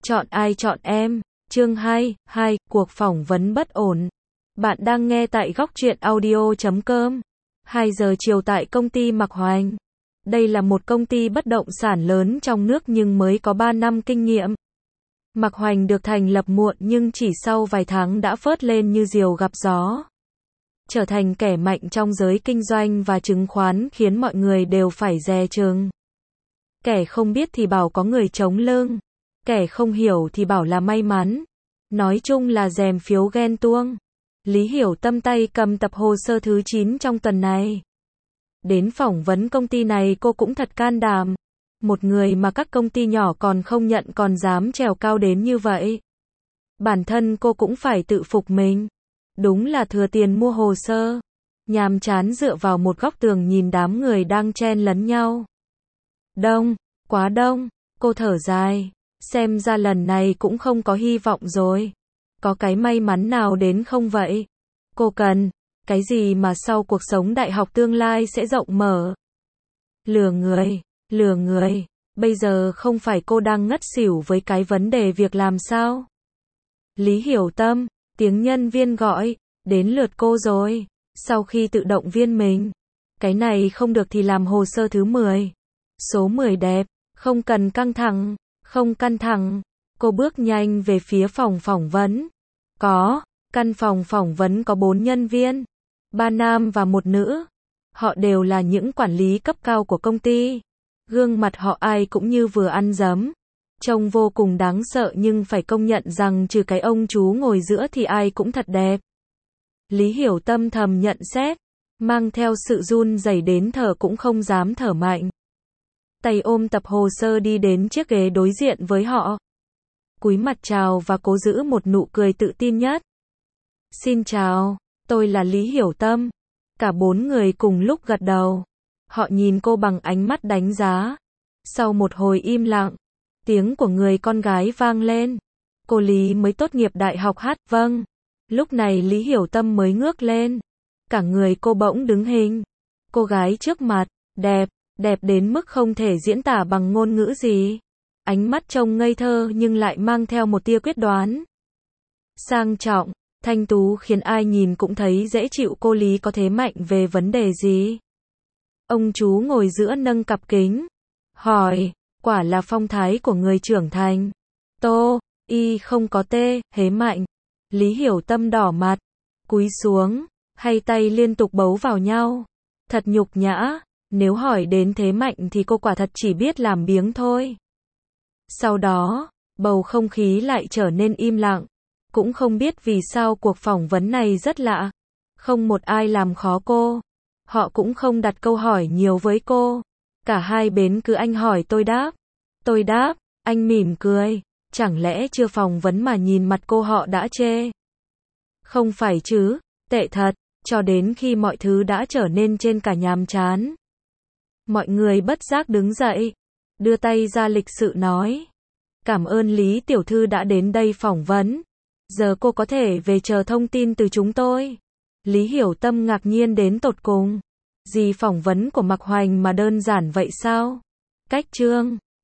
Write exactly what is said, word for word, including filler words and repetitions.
Chọn ai chọn em? Chương hai, hai, cuộc phỏng vấn bất ổn. Bạn đang nghe tại góc truyện audio chấm com. hai giờ chiều tại công ty Mạc Hoành. Đây là một công ty bất động sản lớn trong nước nhưng mới có ba năm kinh nghiệm. Mạc Hoành được thành lập muộn nhưng chỉ sau vài tháng đã phớt lên như diều gặp gió. Trở thành kẻ mạnh trong giới kinh doanh và chứng khoán khiến mọi người đều phải dè chừng. Kẻ không biết thì bảo có người chống lưng. Kẻ không hiểu thì bảo là may mắn. Nói chung là dèm phiếu ghen tuông. Lý Hiểu Tâm tay cầm tập hồ sơ thứ chín trong tuần này. Đến phỏng vấn công ty này cô cũng thật can đảm. Một người mà các công ty nhỏ còn không nhận còn dám trèo cao đến như vậy. Bản thân cô cũng phải tự phục mình. Đúng là thừa tiền mua hồ sơ. Nhàm chán dựa vào một góc tường nhìn đám người đang chen lấn nhau. Đông, quá đông, cô thở dài. Xem ra lần này cũng không có hy vọng rồi. Có cái may mắn nào đến không vậy? Cô cần cái gì mà sau cuộc sống đại học tương lai sẽ rộng mở? Lừa người, lừa người. Bây giờ không phải cô đang ngất xỉu với cái vấn đề việc làm sao? Lý Hiểu Tâm, tiếng nhân viên gọi, đến lượt cô rồi. Sau khi tự động viên mình, cái này không được thì làm hồ sơ thứ mười. Số mười đẹp, không cần căng thẳng. Không căng thẳng, cô bước nhanh về phía phòng phỏng vấn. Có, căn phòng phỏng vấn có bốn nhân viên, ba nam và một nữ. Họ đều là những quản lý cấp cao của công ty. Gương mặt họ ai cũng như vừa ăn dấm. Trông vô cùng đáng sợ nhưng phải công nhận rằng trừ cái ông chú ngồi giữa thì ai cũng thật đẹp. Lý Hiểu Tâm thầm nhận xét, mang theo sự run rẩy đến thở cũng không dám thở mạnh. Tay ôm tập hồ sơ đi đến chiếc ghế đối diện với họ. Cúi mặt chào và cố giữ một nụ cười tự tin nhất. Xin chào, tôi là Lý Hiểu Tâm. Cả bốn người cùng lúc gật đầu. Họ nhìn cô bằng ánh mắt đánh giá. Sau một hồi im lặng, tiếng của người con gái vang lên. Cô Lý mới tốt nghiệp đại học hát vâng. Lúc này Lý Hiểu Tâm mới ngước lên. Cả người cô bỗng đứng hình. Cô gái trước mặt, đẹp. Đẹp đến mức không thể diễn tả bằng ngôn ngữ gì. Ánh mắt trông ngây thơ nhưng lại mang theo một tia quyết đoán. Sang trọng, thanh tú khiến ai nhìn cũng thấy dễ chịu. Cô Lý có thế mạnh về vấn đề gì? Ông chú ngồi giữa nâng cặp kính. Hỏi, quả là phong thái của người trưởng thành. Tô, y không có tê, hế mạnh. Lý Hiểu Tâm đỏ mặt, cúi xuống, hai tay liên tục bấu vào nhau. Thật nhục nhã. Nếu hỏi đến thế mạnh thì cô quả thật chỉ biết làm biếng thôi. Sau đó, bầu không khí lại trở nên im lặng. Cũng không biết vì sao cuộc phỏng vấn này rất lạ. Không một ai làm khó cô. Họ cũng không đặt câu hỏi nhiều với cô. Cả hai bên cứ anh hỏi tôi đáp. Tôi đáp, anh mỉm cười. Chẳng lẽ chưa phỏng vấn mà nhìn mặt cô họ đã chê? Không phải chứ, tệ thật, cho đến khi mọi thứ đã trở nên trên cả nhàm chán. Mọi người bất giác đứng dậy, đưa tay ra lịch sự nói. Cảm ơn Lý tiểu thư đã đến đây phỏng vấn. Giờ cô có thể về chờ thông tin từ chúng tôi. Lý Hiểu Tâm ngạc nhiên đến tột cùng. Gì phỏng vấn của Mạc Hoành mà đơn giản vậy sao? Cách chương